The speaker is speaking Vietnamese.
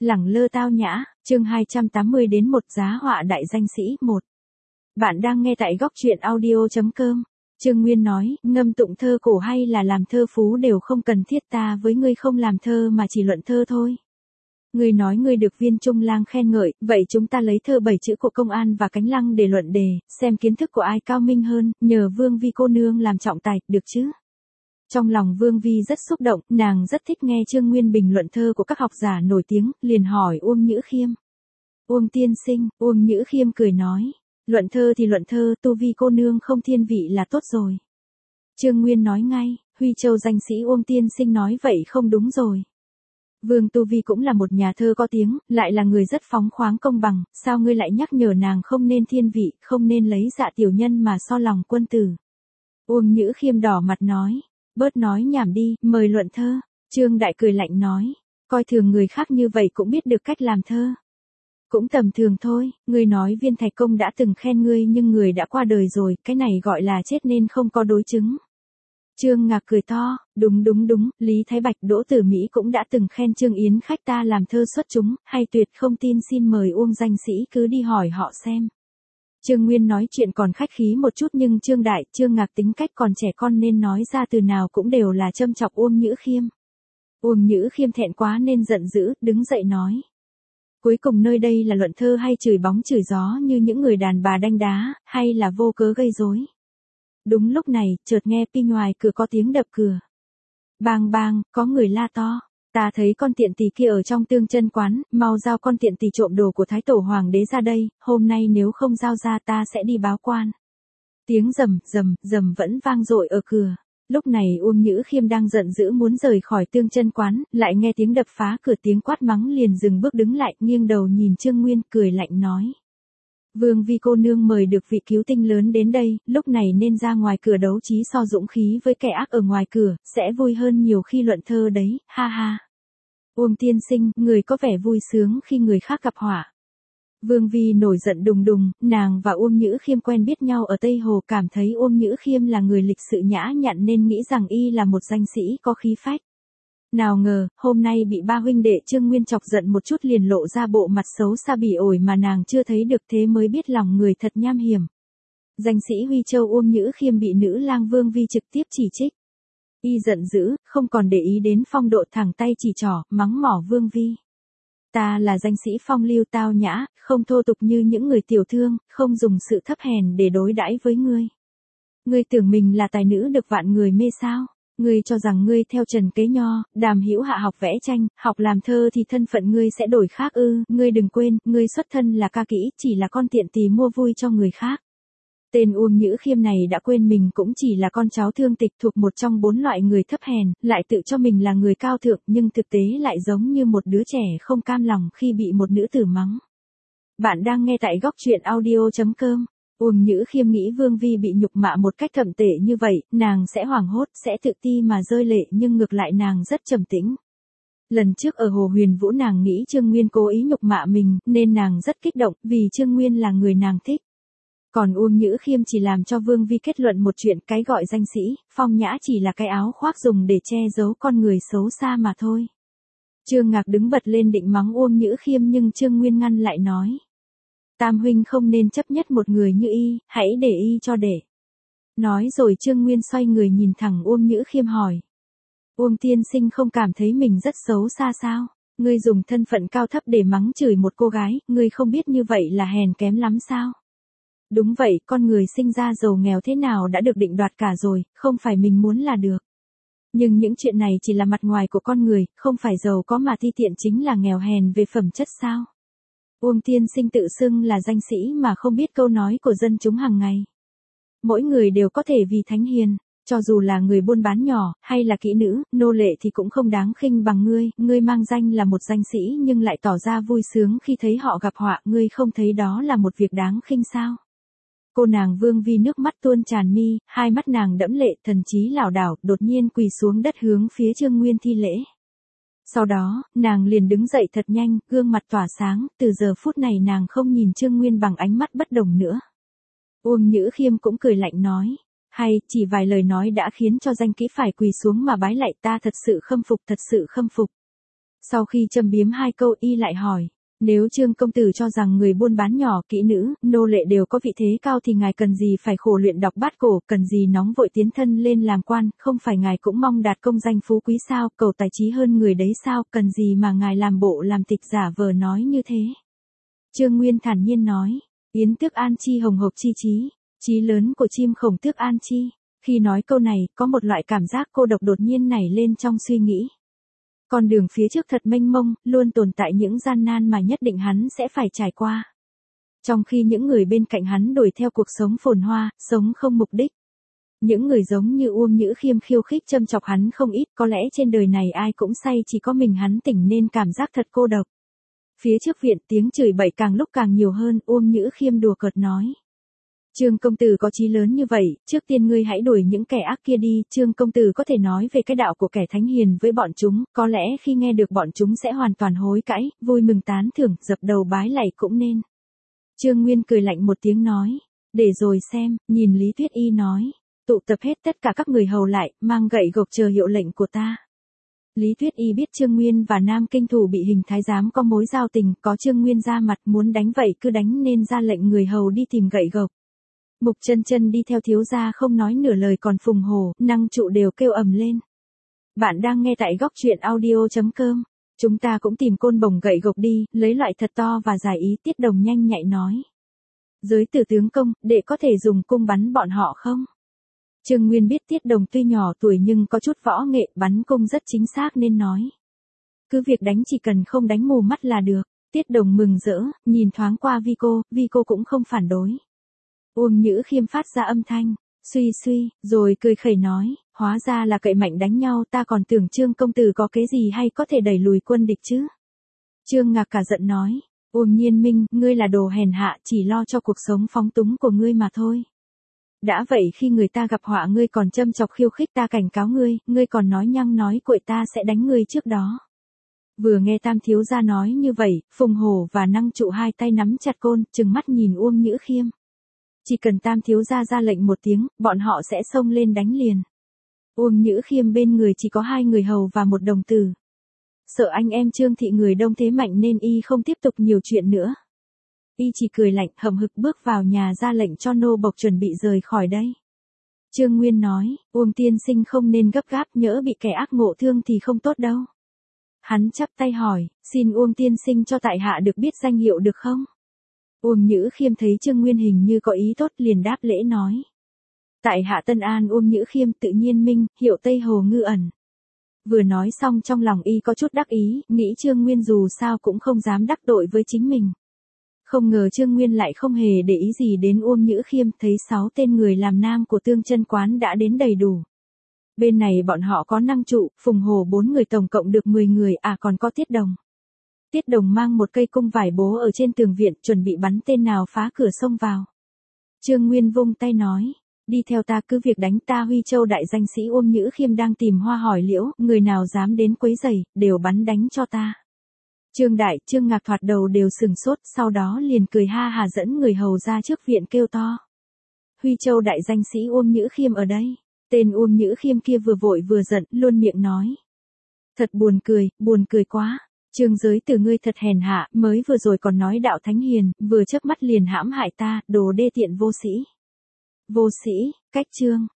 Lẳng lơ tao nhã, chương 280 đến một giá họa đại danh sĩ 1. Bạn đang nghe tại góc truyện audio.com. Trương Nguyên nói, ngâm tụng thơ cổ hay là làm thơ phú đều không cần thiết, ta với ngươi không làm thơ mà chỉ luận thơ thôi. Ngươi nói ngươi được Viên Trung Lang khen ngợi, vậy chúng ta lấy thơ 7 chữ của Công An và Cánh Lăng để luận đề, xem kiến thức của ai cao minh hơn, nhờ Vương Vi cô nương làm trọng tài, được chứ? Trong lòng Vương Vi rất xúc động, nàng rất thích nghe Trương Nguyên bình luận thơ của các học giả nổi tiếng, liền hỏi Uông Nhữ Khiêm. Uông tiên sinh, Uông Nhữ Khiêm cười nói, luận thơ thì luận thơ, tu vi cô nương không thiên vị là tốt rồi. Trương Nguyên nói ngay, Huy Châu danh sĩ Uông tiên sinh nói vậy không đúng rồi. Vương Tu Vi cũng là một nhà thơ có tiếng, lại là người rất phóng khoáng công bằng, sao ngươi lại nhắc nhở nàng không nên thiên vị, không nên lấy dạ tiểu nhân mà so lòng quân tử. Uông Nhữ Khiêm đỏ mặt nói, bớt nói nhảm đi, mời luận thơ. Trương Đại cười lạnh nói, coi thường người khác như vậy cũng biết được cách làm thơ. Cũng tầm thường thôi, ngươi nói Viên Thạch Công đã từng khen ngươi nhưng người đã qua đời rồi, cái này gọi là chết nên không có đối chứng. Trương Ngạc cười to, đúng, Lý Thái Bạch Đỗ Tử Mỹ cũng đã từng khen Trương Yến khách ta làm thơ xuất chúng, hay tuyệt không tin xin mời Uông danh sĩ cứ đi hỏi họ xem. Trương Nguyên nói chuyện còn khách khí một chút nhưng Trương Ngạc tính cách còn trẻ con nên nói ra từ nào cũng đều là châm chọc Uông Nhữ Khiêm. Uông Nhữ Khiêm thẹn quá nên giận dữ, đứng dậy nói. Cuối cùng nơi đây là luận thơ hay chửi bóng chửi gió như những người đàn bà đanh đá, hay là vô cớ gây rối? Đúng lúc này, chợt nghe pi ngoài cửa có tiếng đập cửa. Bang bang, có người la to. Ta thấy con tiện tỳ kia ở trong Tương Chân quán, mau giao con tiện tỳ trộm đồ của Thái Tổ Hoàng đế ra đây, hôm nay nếu không giao ra ta sẽ đi báo quan. Tiếng rầm vẫn vang dội ở cửa. Lúc này Uông Nhữ Khiêm đang giận dữ muốn rời khỏi Tương Chân quán, lại nghe tiếng đập phá cửa, tiếng quát mắng liền dừng bước đứng lại, nghiêng đầu nhìn Trương Nguyên cười lạnh nói. Vương Vi cô nương mời được vị cứu tinh lớn đến đây, lúc này nên ra ngoài cửa đấu trí so dũng khí với kẻ ác ở ngoài cửa, sẽ vui hơn nhiều khi luận thơ đấy, ha ha. Uông tiên sinh, người có vẻ vui sướng khi người khác gặp họa. Vương Vi nổi giận đùng, nàng và Uông Nhữ Khiêm quen biết nhau ở Tây Hồ, cảm thấy Uông Nhữ Khiêm là người lịch sự nhã nhặn nên nghĩ rằng y là một danh sĩ có khí phách. Nào ngờ, hôm nay bị ba huynh đệ Trương Nguyên chọc giận một chút liền lộ ra bộ mặt xấu xa bỉ ổi mà nàng chưa thấy được, thế mới biết lòng người thật nham hiểm. Danh sĩ Huy Châu Uông Nhữ Khiêm bị nữ lang Vương Vi trực tiếp chỉ trích. Y giận dữ, không còn để ý đến phong độ, thẳng tay chỉ trỏ, mắng mỏ Vương Vi. Ta là danh sĩ phong lưu tao nhã, không thô tục như những người tiểu thương, không dùng sự thấp hèn để đối đãi với ngươi. Ngươi tưởng mình là tài nữ được vạn người mê sao? Ngươi cho rằng ngươi theo Trần Kế Nho, Đàm Hữu Hạ học vẽ tranh, học làm thơ thì thân phận ngươi sẽ đổi khác ư? Ngươi đừng quên, ngươi xuất thân là ca kỹ, chỉ là con tiện tỳ mua vui cho người khác. Tên Uông Nhữ Khiêm này đã quên mình cũng chỉ là con cháu thương tịch thuộc một trong 4 loại người thấp hèn, lại tự cho mình là người cao thượng, nhưng thực tế lại giống như một đứa trẻ không cam lòng khi bị một nữ tử mắng. Bạn đang nghe tại góc truyện audio.com. Uông Nhữ Khiêm nghĩ Vương Vi bị nhục mạ một cách thậm tệ như vậy, nàng sẽ hoảng hốt, sẽ tự ti mà rơi lệ, nhưng ngược lại nàng rất trầm tĩnh. Lần trước ở Hồ Huyền Vũ nàng nghĩ Trương Nguyên cố ý nhục mạ mình, nên nàng rất kích động, vì Trương Nguyên là người nàng thích. Còn Uông Nhữ Khiêm chỉ làm cho Vương Vi kết luận một chuyện, cái gọi danh sĩ, phong nhã chỉ là cái áo khoác dùng để che giấu con người xấu xa mà thôi. Trương Ngạc đứng bật lên định mắng Uông Nhữ Khiêm nhưng Trương Nguyên ngăn lại nói. Tam huynh không nên chấp nhất một người như y, hãy để y cho để. Nói rồi Trương Nguyên xoay người nhìn thẳng Uông Nhữ Khiêm hỏi. Uông tiên sinh không cảm thấy mình rất xấu xa sao? Ngươi dùng thân phận cao thấp để mắng chửi một cô gái, ngươi không biết như vậy là hèn kém lắm sao? Đúng vậy, con người sinh ra giàu nghèo thế nào đã được định đoạt cả rồi, không phải mình muốn là được. Nhưng những chuyện này chỉ là mặt ngoài của con người, không phải giàu có mà ti tiện chính là nghèo hèn về phẩm chất sao? Uông tiên sinh tự xưng là danh sĩ mà không biết câu nói của dân chúng hàng ngày. Mỗi người đều có thể vì thánh hiền, cho dù là người buôn bán nhỏ, hay là kỹ nữ, nô lệ thì cũng không đáng khinh bằng ngươi mang danh là một danh sĩ nhưng lại tỏ ra vui sướng khi thấy họ gặp họa, ngươi không thấy đó là một việc đáng khinh sao? Cô nàng Vương Vi nước mắt tuôn tràn mi, hai mắt nàng đẫm lệ, thần trí lảo đảo, đột nhiên quỳ xuống đất hướng phía Trương Nguyên thi lễ. Sau đó, nàng liền đứng dậy thật nhanh, gương mặt tỏa sáng, từ giờ phút này nàng không nhìn Trương Nguyên bằng ánh mắt bất đồng nữa. Uông Nhữ Khiêm cũng cười lạnh nói, hay, chỉ vài lời nói đã khiến cho danh kỹ phải quỳ xuống mà bái lạy, ta thật sự khâm phục. Sau khi châm biếm hai câu y lại hỏi, nếu Trương công tử cho rằng người buôn bán nhỏ, kỹ nữ, nô lệ đều có vị thế cao thì ngài cần gì phải khổ luyện đọc bát cổ, cần gì nóng vội tiến thân lên làm quan, không phải ngài cũng mong đạt công danh phú quý sao, cầu tài trí hơn người đấy sao, cần gì mà ngài làm bộ làm tịch giả vờ nói như thế. Trương Nguyên thản nhiên nói, yến tước an chi hồng hộc chi trí, trí lớn của chim khổng tước an chi. Khi nói câu này, có một loại cảm giác cô độc đột nhiên nảy lên trong suy nghĩ. Con đường phía trước thật mênh mông, luôn tồn tại những gian nan mà nhất định hắn sẽ phải trải qua. Trong khi những người bên cạnh hắn đuổi theo cuộc sống phồn hoa, sống không mục đích. Những người giống như Uông Nhữ Khiêm khiêu khích châm chọc hắn không ít, có lẽ trên đời này ai cũng say chỉ có mình hắn tỉnh nên cảm giác thật cô độc. Phía trước viện tiếng chửi bậy càng lúc càng nhiều hơn, Uông Nhữ Khiêm đùa cợt nói. Trương công tử có chí lớn như vậy, trước tiên ngươi hãy đuổi những kẻ ác kia đi, Trương công tử có thể nói về cái đạo của kẻ thánh hiền với bọn chúng, có lẽ khi nghe được bọn chúng sẽ hoàn toàn hối cãi, vui mừng tán thưởng, dập đầu bái lạy cũng nên. Trương Nguyên cười lạnh một tiếng nói, để rồi xem, nhìn Lý Tuyết Y nói, tụ tập hết tất cả các người hầu lại, mang gậy gộc chờ hiệu lệnh của ta. Lý Tuyết Y biết Trương Nguyên và Nam Kinh Thủ bị Hình thái giám có mối giao tình, có Trương Nguyên ra mặt muốn đánh vậy cứ đánh nên ra lệnh người hầu đi tìm gậy gộc. Mục Chân Chân đi theo thiếu gia không nói nửa lời, còn Phùng Hổ, Năng Trụ đều kêu ầm lên. Bạn đang nghe tại góc truyện audio.com. Chúng ta cũng tìm côn bổng gậy gộc đi, lấy loại thật to và dài ý, Tiết Đồng nhanh nhạy nói. Giới tử tướng công, đệ có thể dùng cung bắn bọn họ không? Trương Nguyên biết Tiết Đồng tuy nhỏ tuổi nhưng có chút võ nghệ, bắn cung rất chính xác nên nói. Cứ việc đánh chỉ cần không đánh mù mắt là được. Tiết Đồng mừng rỡ, nhìn thoáng qua Vi cô cũng không phản đối. Uông Nhữ Khiêm phát ra âm thanh, suy suy, rồi cười khẩy nói, hóa ra là cậy mạnh đánh nhau, ta còn tưởng Trương công tử có kế gì hay có thể đẩy lùi quân địch chứ. Trương Ngạc cả giận nói, Uông Nhiên Minh, ngươi là đồ hèn hạ, chỉ lo cho cuộc sống phóng túng của ngươi mà thôi. Đã vậy khi người ta gặp họa ngươi còn châm chọc khiêu khích, ta cảnh cáo ngươi còn nói nhăng nói cuội, ta sẽ đánh ngươi trước đó. Vừa nghe Tam thiếu gia nói như vậy, Phùng Hổ và Năng Trụ hai tay nắm chặt côn, trừng mắt nhìn Uông Nhữ Khiêm. Chỉ cần Tam thiếu gia ra lệnh một tiếng, bọn họ sẽ xông lên đánh liền. Uông Nhữ Khiêm bên người chỉ có 2 người hầu và 1 đồng tử. Sợ anh em Trương thị người đông thế mạnh nên y không tiếp tục nhiều chuyện nữa. Y chỉ cười lạnh hậm hực bước vào nhà ra lệnh cho nô bộc chuẩn bị rời khỏi đây. Trương Nguyên nói, Uông tiên sinh không nên gấp gáp, nhỡ bị kẻ ác ngộ thương thì không tốt đâu. Hắn chắp tay hỏi, xin Uông tiên sinh cho tại hạ được biết danh hiệu được không? Uông Nhữ Khiêm thấy Trương Nguyên hình như có ý tốt liền đáp lễ nói. Tại hạ Tân An Uông Nhữ Khiêm, tự nhiên minh, hiệu Tây Hồ Ngư Ẩn. Vừa nói xong trong lòng y có chút đắc ý, nghĩ Trương Nguyên dù sao cũng không dám đắc tội với chính mình. Không ngờ Trương Nguyên lại không hề để ý gì đến Uông Nhữ Khiêm, thấy 6 tên người làm nam của Tương Chân quán đã đến đầy đủ. Bên này bọn họ có Năng Trụ, Phùng Hồ 4 người, tổng cộng được 10 người, còn có Tiết Đồng. Tiết Đồng mang một cây cung vải bố ở trên tường viện, chuẩn bị bắn tên nào phá cửa xông vào. Trương Nguyên vung tay nói, đi theo ta, cứ việc đánh, ta Huy Châu đại danh sĩ Uông Nhữ Khiêm đang tìm hoa hỏi liễu, người nào dám đến quấy rầy, đều bắn đánh cho ta. Trương Đại, Trương Ngạc thoạt đầu đều sừng sốt, sau đó liền cười ha hà dẫn người hầu ra trước viện kêu to. Huy Châu đại danh sĩ Uông Nhữ Khiêm ở đây. Tên Uông Nhữ Khiêm kia vừa vội vừa giận, luôn miệng nói. Thật buồn cười quá. Trương giới từ ngươi thật hèn hạ, mới vừa rồi còn nói đạo thánh hiền, vừa chớp mắt liền hãm hại ta, đồ đê tiện vô sĩ. Vô sĩ, cách Trương,